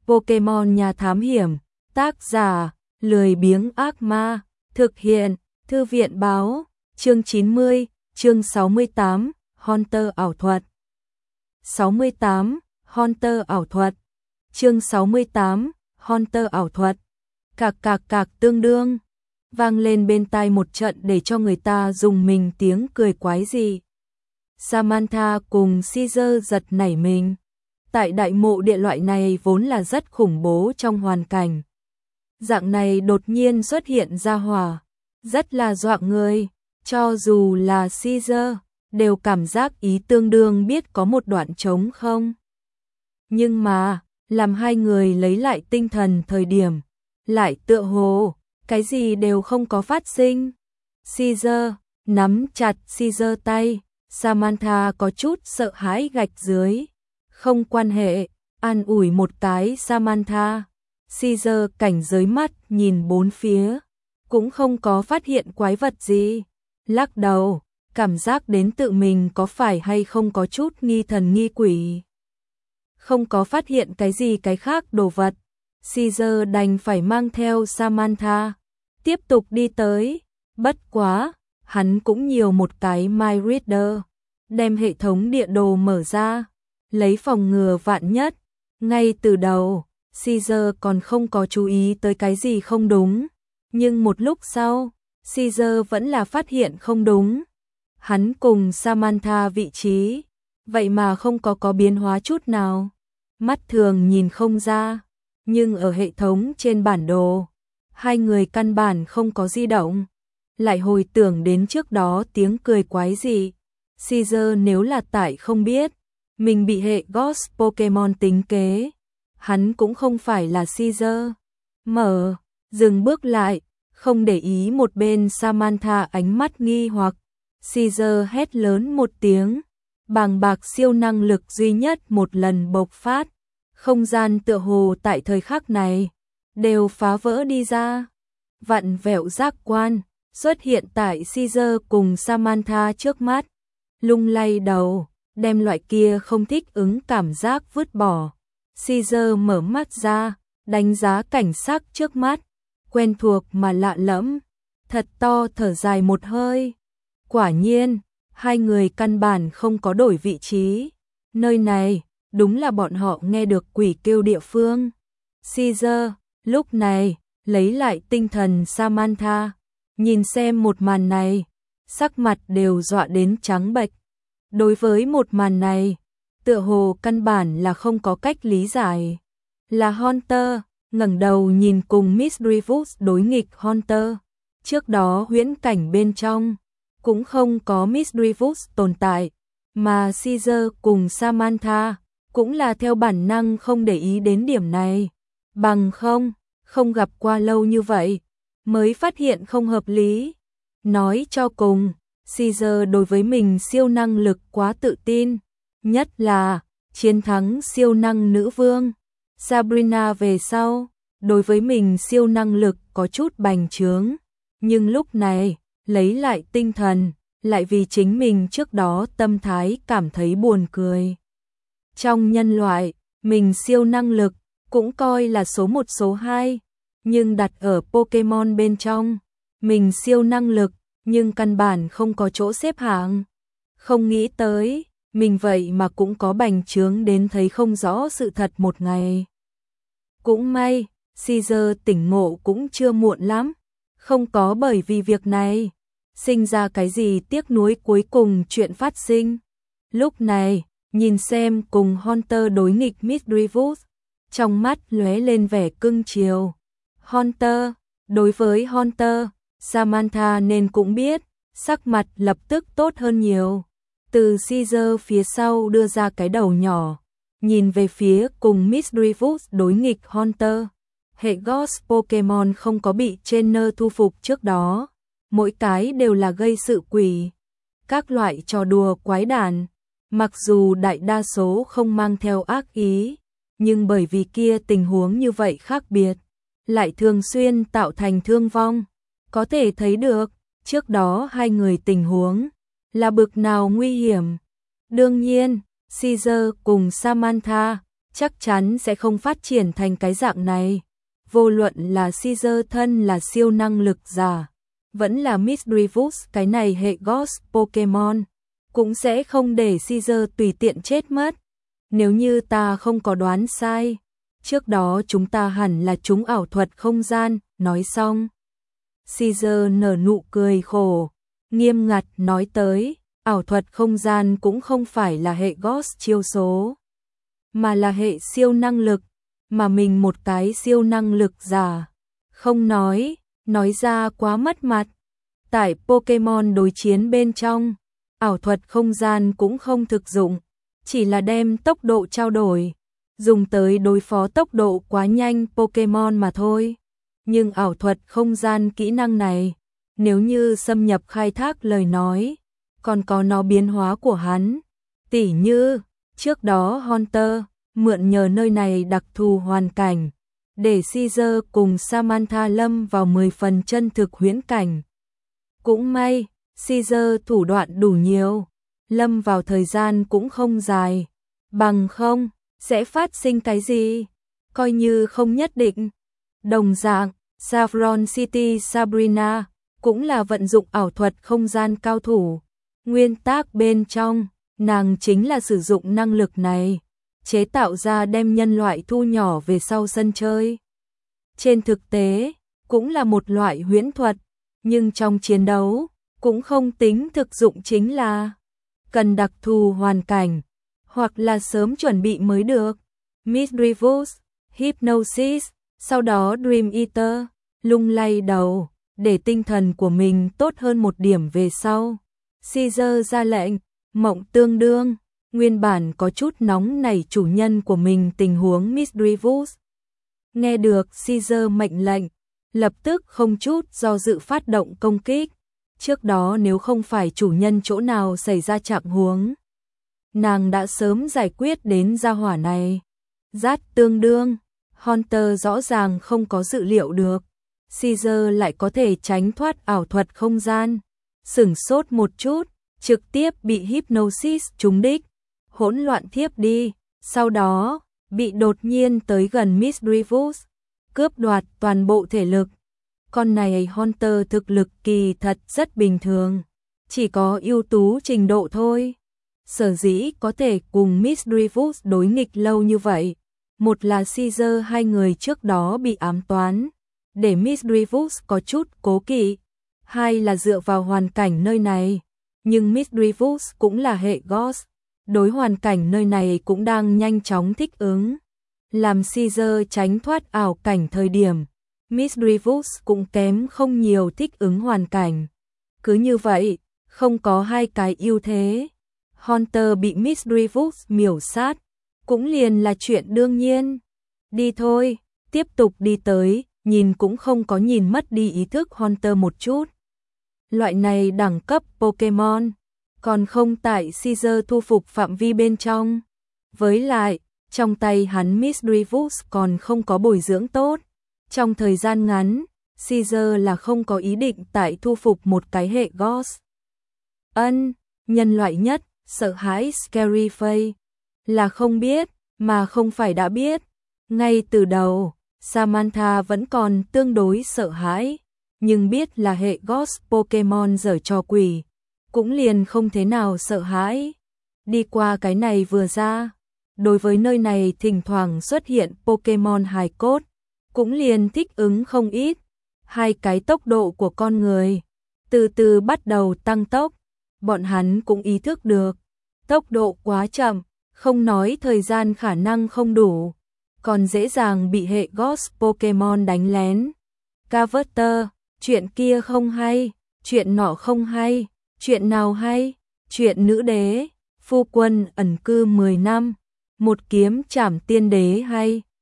Pokemon nhà thám hiểm, tác giả, lười biếng ác ma, thực hiện, thư viện báo, chương 90, chương 68, Hunter ảo thuật. 68, Hunter ảo thuật. Chương 68, Hunter ảo thuật. Cạc cạc cạc tương đương, vang lên bên tai một trận để cho người ta rùng mình tiếng cười quái dị. Samantha cùng Caesar giật nảy mình. Tại đại mộ địa loại này vốn là rất khủng bố trong hoàn cảnh. Dạng này đột nhiên xuất hiện ra hỏa, rất là dọa người, cho dù là Caesar, đều cảm giác ý tương đương biết có một đoạn trống không. Nhưng mà, làm hai người lấy lại tinh thần thời điểm, lại tựa hồ, cái gì đều không có phát sinh. Caesar nắm chặt Caesar tay, Samantha có chút sợ hãi gạch dưới. Không quan hệ, an ủi một cái Samantha. Caesar cảnh giới mắt nhìn bốn phía, cũng không có phát hiện quái vật gì. Lắc đầu, cảm giác đến tự mình có phải hay không có chút nghi thần nghi quỷ. Không có phát hiện cái gì cái khác đồ vật. Caesar đành phải mang theo Samantha, tiếp tục đi tới. Bất quá, hắn cũng nhiều một cái My Reader, đem hệ thống địa đồ mở ra, lấy phòng ngừa vạn nhất. Ngay từ đầu, Caesar còn không có chú ý tới cái gì không đúng, nhưng một lúc sau, Caesar vẫn là phát hiện không đúng. Hắn cùng Samantha vị trí, vậy mà không có biến hóa chút nào. Mắt thường nhìn không ra, nhưng ở hệ thống trên bản đồ, hai người căn bản không có di động. Lại hồi tưởng đến trước đó tiếng cười quái dị. Caesar nếu là tại không biết mình bị hệ Ghost Pokemon tính kế, hắn cũng không phải là Caesar. Dừng bước lại, không để ý một bên Samantha ánh mắt nghi hoặc. Caesar hét lớn một tiếng, bàng bạc siêu năng lực duy nhất một lần bộc phát. Không gian tựa hồ tại thời khắc này đều phá vỡ đi ra. Vặn vẹo giác quan xuất hiện tại Caesar cùng Samantha trước mắt, lung lay đầu, đem loại kia không thích ứng cảm giác vứt bỏ. Caesar mở mắt ra, đánh giá cảnh sắc trước mắt, quen thuộc mà lạ lẫm, thật to thở dài một hơi. Quả nhiên, hai người căn bản không có đổi vị trí. Nơi này, đúng là bọn họ nghe được quỷ kêu địa phương. Caesar, lúc này, lấy lại tinh thần Samantha, nhìn xem một màn này, sắc mặt đều dọa đến trắng bệch. Đối với một màn này, tựa hồ căn bản là không có cách lý giải. Là Hunter, ngẩng đầu nhìn cùng Misdreavus đối nghịch Hunter. Trước đó huyễn cảnh bên trong, cũng không có Misdreavus tồn tại, mà Caesar cùng Samantha cũng là theo bản năng không để ý đến điểm này. Bằng không gặp qua lâu như vậy, mới phát hiện không hợp lý. Nói cho cùng, Caesar đối với mình siêu năng lực quá tự tin, nhất là chiến thắng siêu năng nữ vương Sabrina về sau, đối với mình siêu năng lực có chút bành trướng, nhưng lúc này, lấy lại tinh thần, lại vì chính mình trước đó tâm thái cảm thấy buồn cười. Trong nhân loại, mình siêu năng lực cũng coi là số 1 số 2, nhưng đặt ở Pokemon bên trong, mình siêu năng lực nhưng căn bản không có chỗ xếp hạng. Không nghĩ tới, mình vậy mà cũng có bành trướng đến thấy không rõ sự thật một ngày. Cũng may, Caesar tỉnh ngộ cũng chưa muộn lắm, không có bởi vì việc này sinh ra cái gì tiếc nuối cuối cùng chuyện phát sinh. Lúc này, nhìn xem cùng Hunter đối nghịch Misdreavus, trong mắt lóe lên vẻ cưng chiều. Hunter, đối với Hunter, Samantha nên cũng biết, sắc mặt lập tức tốt hơn nhiều. Từ Caesar phía sau đưa ra cái đầu nhỏ, nhìn về phía cùng Misdreavus đối nghịch Hunter. Hệ Ghost Pokemon không có bị trainer thu phục trước đó, mỗi cái đều là gây sự quỷ. Các loại trò đùa quái đản, mặc dù đại đa số không mang theo ác ý, nhưng bởi vì kia tình huống như vậy khác biệt, lại thường xuyên tạo thành thương vong. Có thể thấy được, trước đó hai người tình huống là bực nào nguy hiểm. Đương nhiên, Caesar cùng Samantha chắc chắn sẽ không phát triển thành cái dạng này. Vô luận là Caesar thân là siêu năng lực giả, vẫn là Misdreavus cái này hệ Ghost Pokemon, cũng sẽ không để Caesar tùy tiện chết mất. Nếu như ta không có đoán sai, trước đó chúng ta hẳn là trúng ảo thuật không gian. Nói xong, Caesar nở nụ cười khổ, nghiêm ngặt nói tới, ảo thuật không gian cũng không phải là hệ Ghost chiêu số, mà là hệ siêu năng lực, mà mình một cái siêu năng lực giả. Không nói ra quá mất mặt. Tại Pokemon đối chiến bên trong, ảo thuật không gian cũng không thực dụng, chỉ là đem tốc độ trao đổi, dùng tới đối phó tốc độ quá nhanh Pokemon mà thôi. Nhưng ảo thuật không gian kỹ năng này, nếu như xâm nhập khai thác lời nói, còn có nó biến hóa của hắn. Tỉ như, trước đó Hunter mượn nhờ nơi này đặc thù hoàn cảnh, để Caesar cùng Samantha lâm vào 10 phần chân thực huyễn cảnh. Cũng may, Caesar thủ đoạn đủ nhiều, lâm vào thời gian cũng không dài, bằng không, sẽ phát sinh cái gì, coi như không nhất định. Đồng dạng, Saffron City Sabrina cũng là vận dụng ảo thuật không gian cao thủ. Nguyên tắc bên trong, nàng chính là sử dụng năng lực này, chế tạo ra đem nhân loại thu nhỏ về sau sân chơi. Trên thực tế, cũng là một loại huyễn thuật, nhưng trong chiến đấu, cũng không tính thực dụng, chính là cần đặc thù hoàn cảnh, hoặc là sớm chuẩn bị mới được. Misdreavus, Hypnosis, sau đó Dream Eater, lung lay đầu, để tinh thần của mình tốt hơn một điểm về sau. Caesar ra lệnh, mộng tương đương, nguyên bản có chút nóng nảy chủ nhân của mình tình huống Misdreavus. Nghe được Caesar mệnh lệnh, lập tức không chút do dự phát động công kích. Trước đó nếu không phải chủ nhân chỗ nào xảy ra trạng huống, nàng đã sớm giải quyết đến gia hỏa này. Rát tương đương, Hunter rõ ràng không có dự liệu được, Caesar lại có thể tránh thoát ảo thuật không gian. Sửng sốt một chút, trực tiếp bị Hypnosis trúng đích, hỗn loạn thiếp đi, sau đó bị đột nhiên tới gần Misdreavus, cướp đoạt toàn bộ thể lực. Con này Hunter thực lực kỳ thật rất bình thường, chỉ có ưu tú trình độ thôi. Sở dĩ có thể cùng Misdreavus đối nghịch lâu như vậy, một là Caesar hai người trước đó bị ám toán, để Misdreavus có chút cố kỵ, hai là dựa vào hoàn cảnh nơi này, nhưng Misdreavus cũng là hệ Ghost, đối hoàn cảnh nơi này cũng đang nhanh chóng thích ứng. Làm Caesar tránh thoát ảo cảnh thời điểm, Misdreavus cũng kém không nhiều thích ứng hoàn cảnh. Cứ như vậy, không có hai cái ưu thế, Hunter bị Misdreavus miểu sát, cũng liền là chuyện đương nhiên. Đi thôi, tiếp tục đi tới, nhìn cũng không có nhìn mất đi ý thức Hunter một chút. Loại này đẳng cấp Pokemon, còn không tại Caesar thu phục phạm vi bên trong. Với lại, trong tay hắn Misdreavus còn không có bồi dưỡng tốt. Trong thời gian ngắn, Caesar là không có ý định tại thu phục một cái hệ Ghost. Nhân loại nhất, sợ hãi Scary Face, là không biết, mà không phải đã biết. Ngay từ đầu, Samantha vẫn còn tương đối sợ hãi, nhưng biết là hệ Ghost Pokemon giở trò quỷ, cũng liền không thế nào sợ hãi. Đi qua cái này vừa ra, đối với nơi này thỉnh thoảng xuất hiện Pokemon hài cốt, cũng liền thích ứng không ít. Hai cái tốc độ của con người từ từ bắt đầu tăng tốc, bọn hắn cũng ý thức được, tốc độ quá chậm, không nói thời gian khả năng không đủ, còn dễ dàng bị hệ Ghost Pokemon đánh lén. Carver, chuyện kia không hay, chuyện nọ không hay, chuyện nào hay, chuyện nữ đế, phu quân ẩn cư 10 năm, một kiếm trảm tiên đế hay.